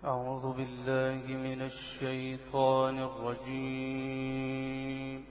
أعوذ بالله من الشيطان الرجيم.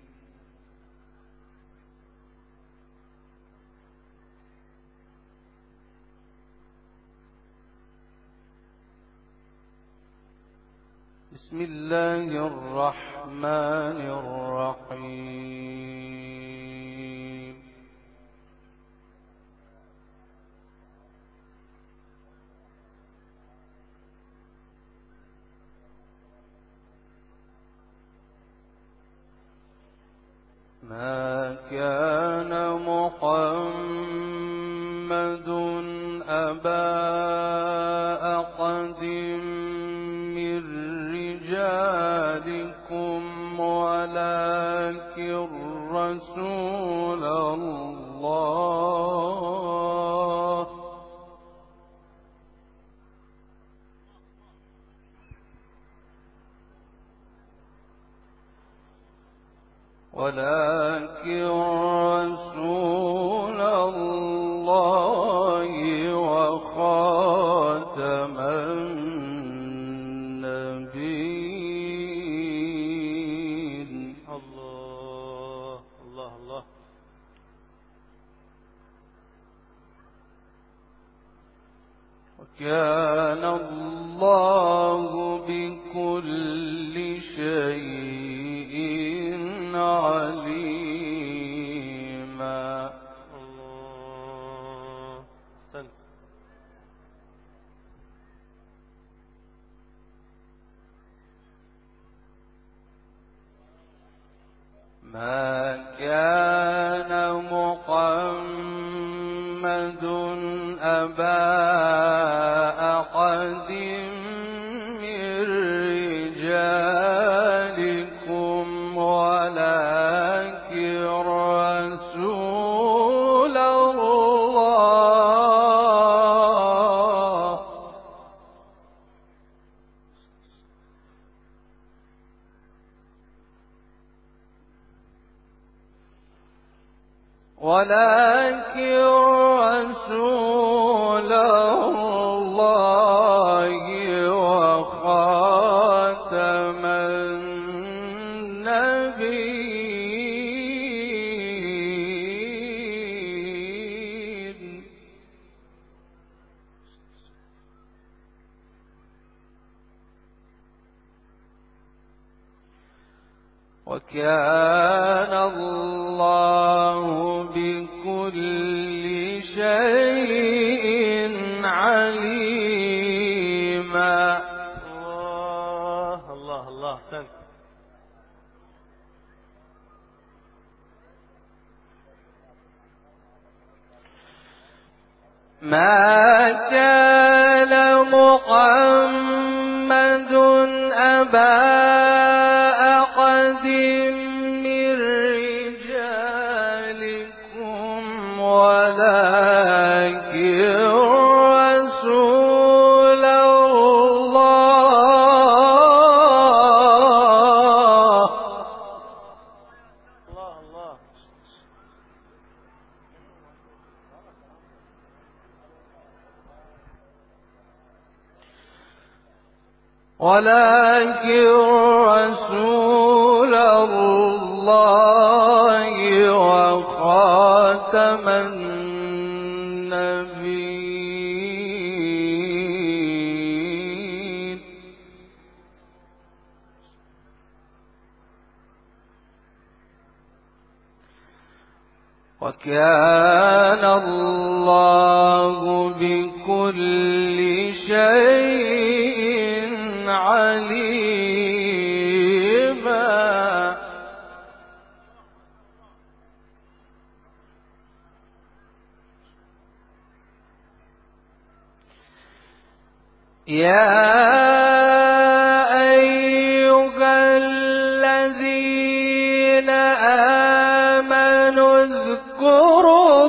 بسم الله الرحمن الرحيم. ما كان محمد أبا أحد من رجالكم ولكن رسول الله وخاتم النبيين. الله الله الله. وكان الله بكل شيء عليما. الله. أحسنت. ما كان محمد أبا أحد من رجالكم ولكن رسول الله وخاتم النبيين. وكان الله بكل شيء عليما. الله الله الله. أحسنت. ما كان محمد أبا أحد من رجالكم ولكن رسول الله الله الله. وخاتم النبيين. وكان الله بكل شيء عليما. يا أيها الذين آمنوا اذكروا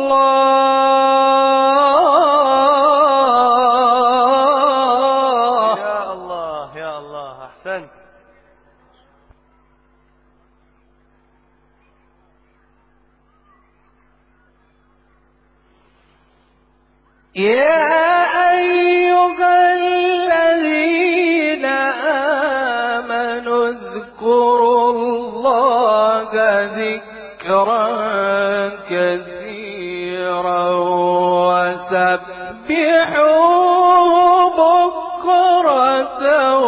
الله. يا الله يا الله. أحسنت. يا أيها ذكرا كثيرا وسبحوه بكرة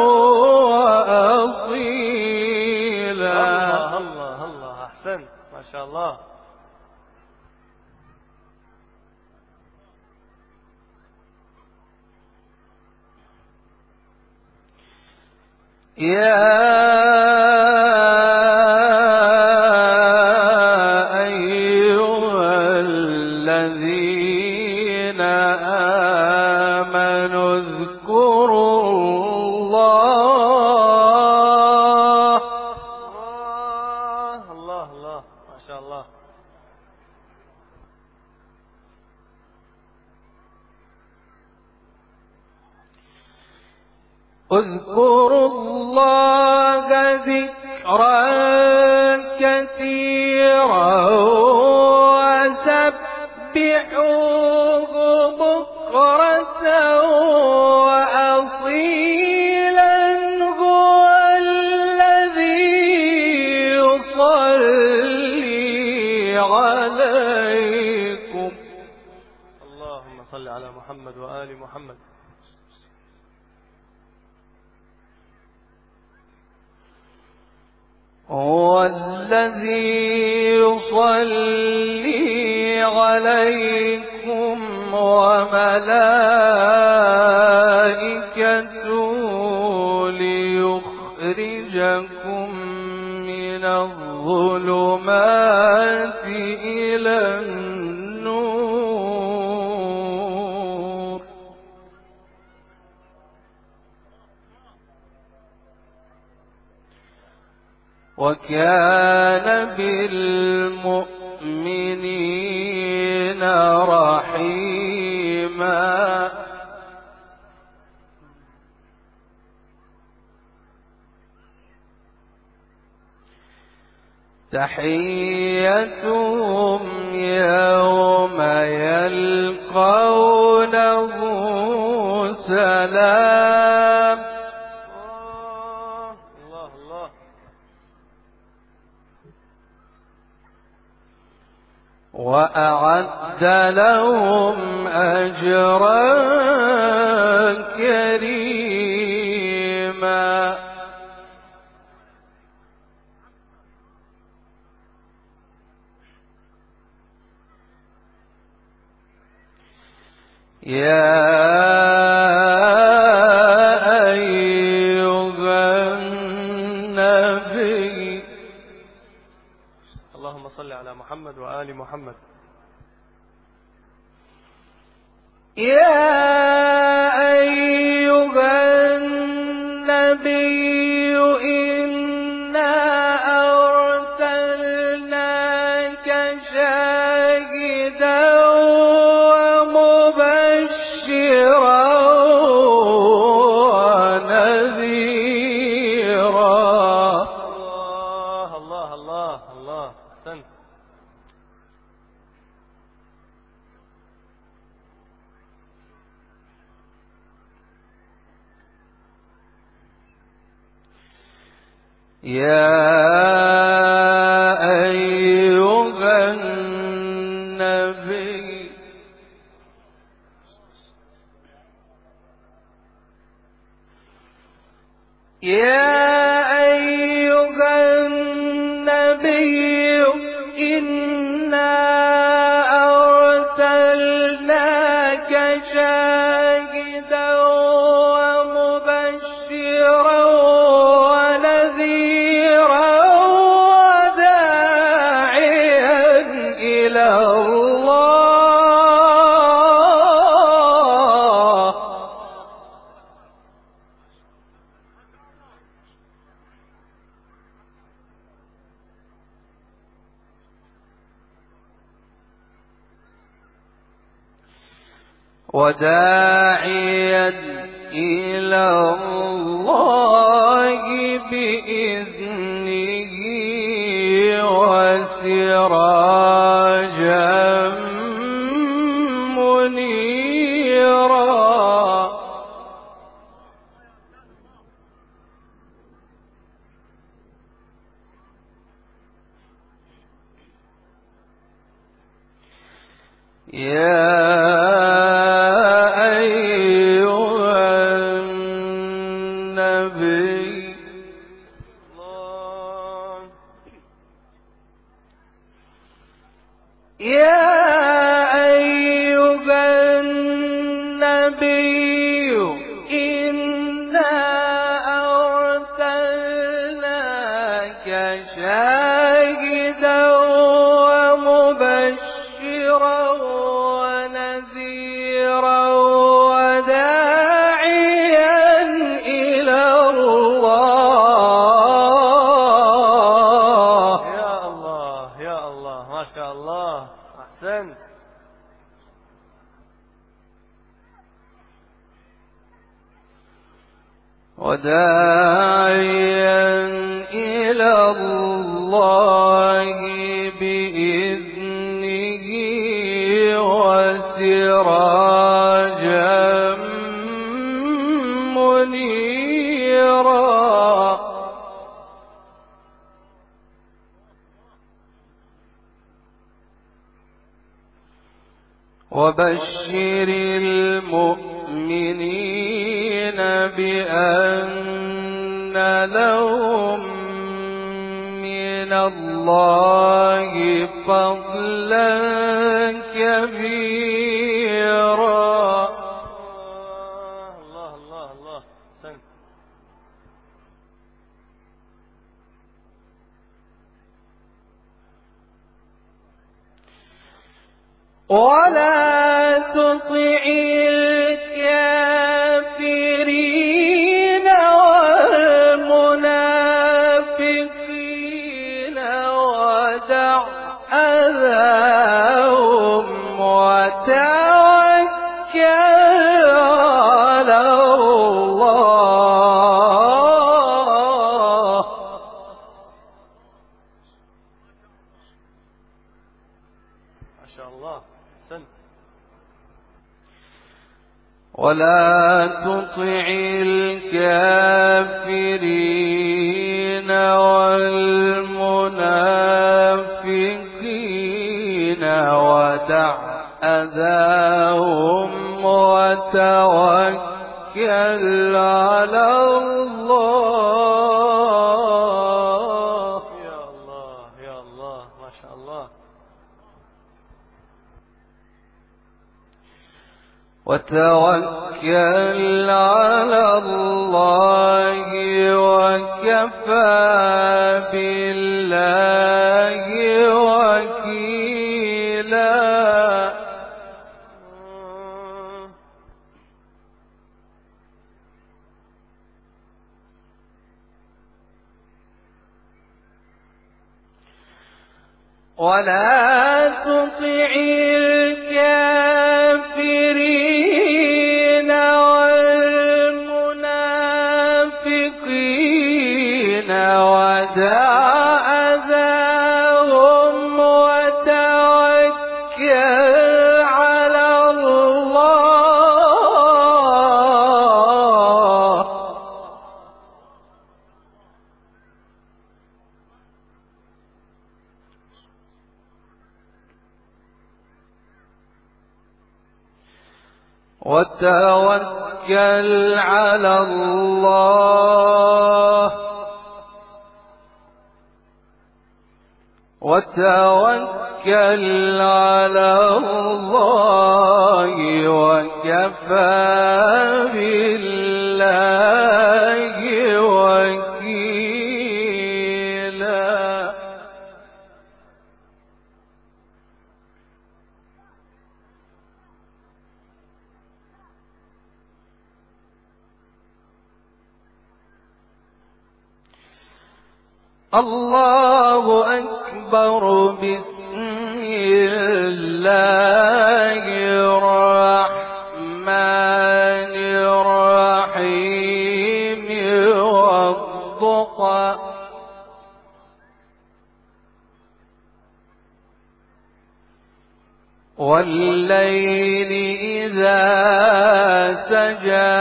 وأصيلا. الله الله الله، أحسنت ما شاء الله. يا أيها الذين آمنوا اذكروا الله. الله الله الله، ما شاء الله. اذكروا الله ذكرا كثيرا وسبحوه بكرة وأصيلا. هو الذي يصلي عليكم. اللهم صل على محمد وآل محمد. هو الذي يصلي عليكم وملائكته ليخرجكم من الظلمات إلى النور. وكان بالمؤمنين رحيما. تحيتهم يوم يلقونه سلام. الله الله. وأعد لهم أجرا كريما. يا أيها النبي. اللهم صل على محمد وآل محمد. يا أيها النبي إنا أرسلناك شاهدا ومبشرا ونذيرا. الله الله الله الله، أحسنت. يا أيها النبي يا أيها النبي إنا أرسلناك شاهدا ومبشرا ونذيرا وداعيا إلى الله. وداعيا إلى الله بإذنه وسراجا منيرا. يا أيها النبي الله. يا أيها النبي إنا أرسلناك شاهدا ومبشرا ونذيرا وداعيا إلى الله. يا الله يا الله، ما شاء الله، أحسنت. وداعيا إلى الله بإذنه وسراجا منيرا. وبشر المؤمنين بأن لهم من الله فضلا كبيرا. الله الله الله، أحسنت. ولا تطع الكافرين والمنافقين ودع أذاهم وتوكل على الله. ما شاء الله، أحسنت. ولا تطع الكافرين والمنافقين ودع أذاهم وتوكل على الله. يا الله يا الله، ما شاء الله. وتوكل على الله وكفى بالله وكيلا. ولا تطع الكافرين والمنافقين ودع أذاهم وتوكل على الله. وتوكل على الله. وتوكل على الله وكفى بالله وكيلا. الله أكبر. بسم الله الرحمن الرحيم. والضحى والليل إذا سجى.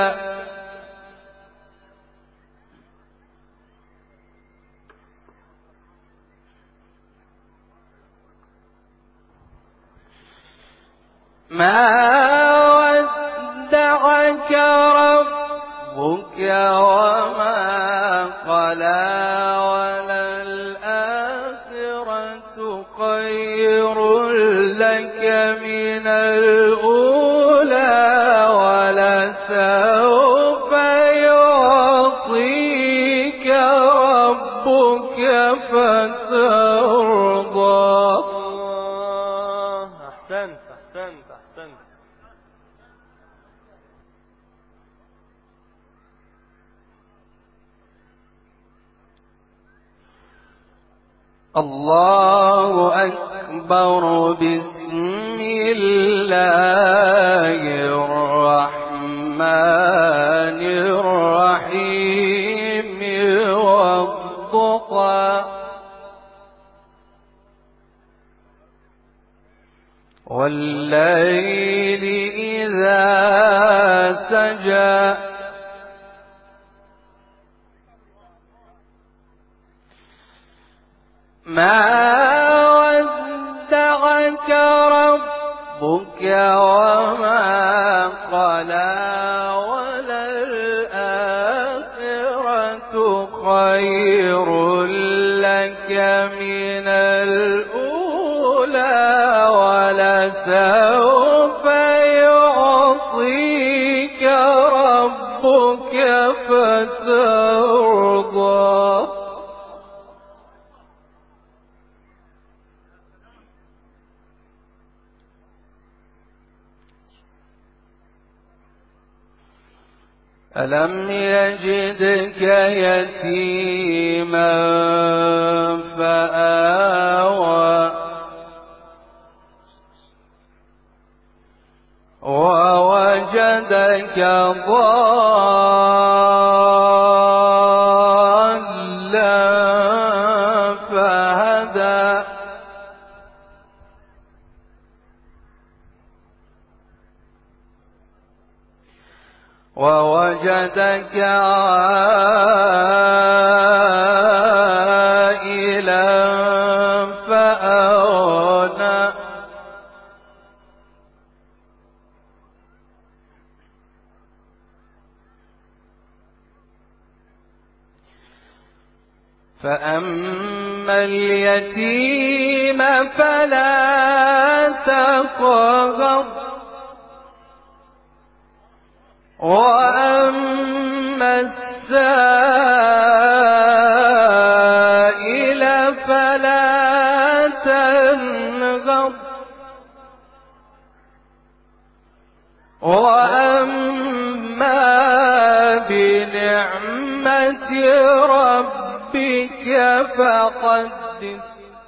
ودعك ربك وما قلى وللآخرة خير لك من الأولى ولسوف يعطيك ربك فترضى. أحسنت أحسنت أحسنت. الله أكبر. بسم الله الرحمن الرحيم والضحى والليل إذا سجى ما ودعك ربك وما قلى وللآخرة خير لك من الأولى ولسوف يعطيك ربك فترضى. ألم يجدك يتيما فآوى ووجدك ضالا فهدى ووجدك عائلا فأغنى فأما اليتيم فلا تقهر وأما السائل فلا تنهر وأما بنعمة ربك فحدث.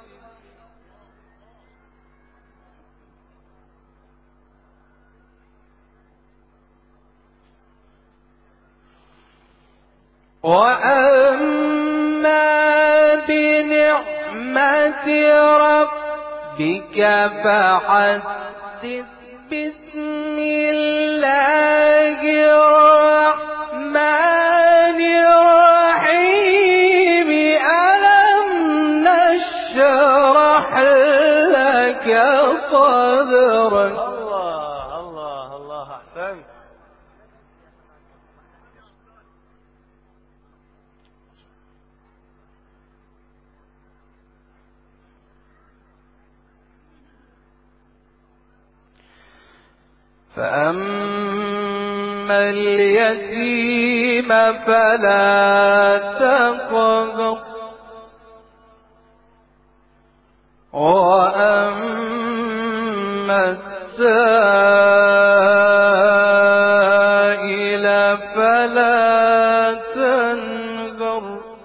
وأما بنعمة ربك فحدث. بسم الله الرحمن الرحيم. ألم نشرح لك صدرك. الله الله الله. أحسنت. فأما اليتيم فلا تقهر وأما السائل فلا تنهر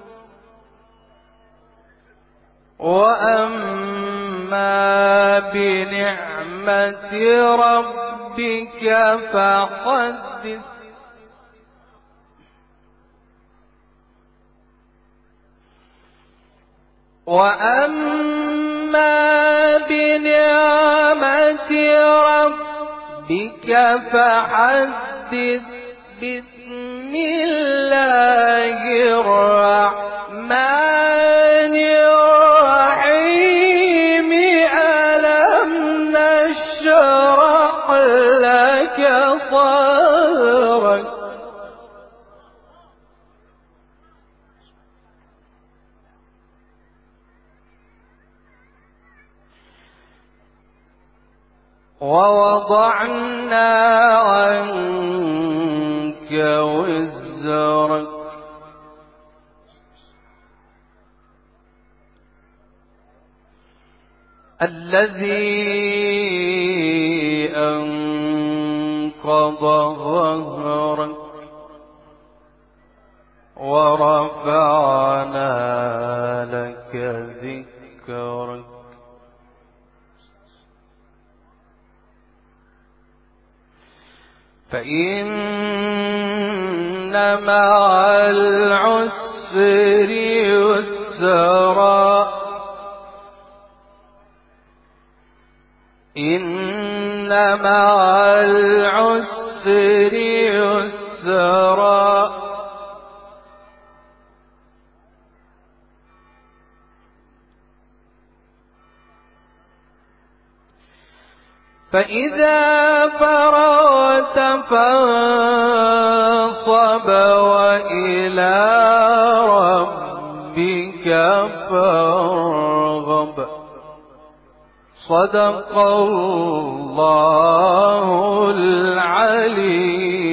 وأما بنعمة ربك فحدث. وأما بنعمة ربك فحدث. بسم الله الرحمن الرحيم. ألم نشرح ووضعنا عنك وزرك الذي أنقض ظهرك ورفعنا لك ذكرك فإن مع العسر يسرا إن مع العسر يسرا فإذا فرغت فانصب وإلى ربك فارغب صدق الله العلي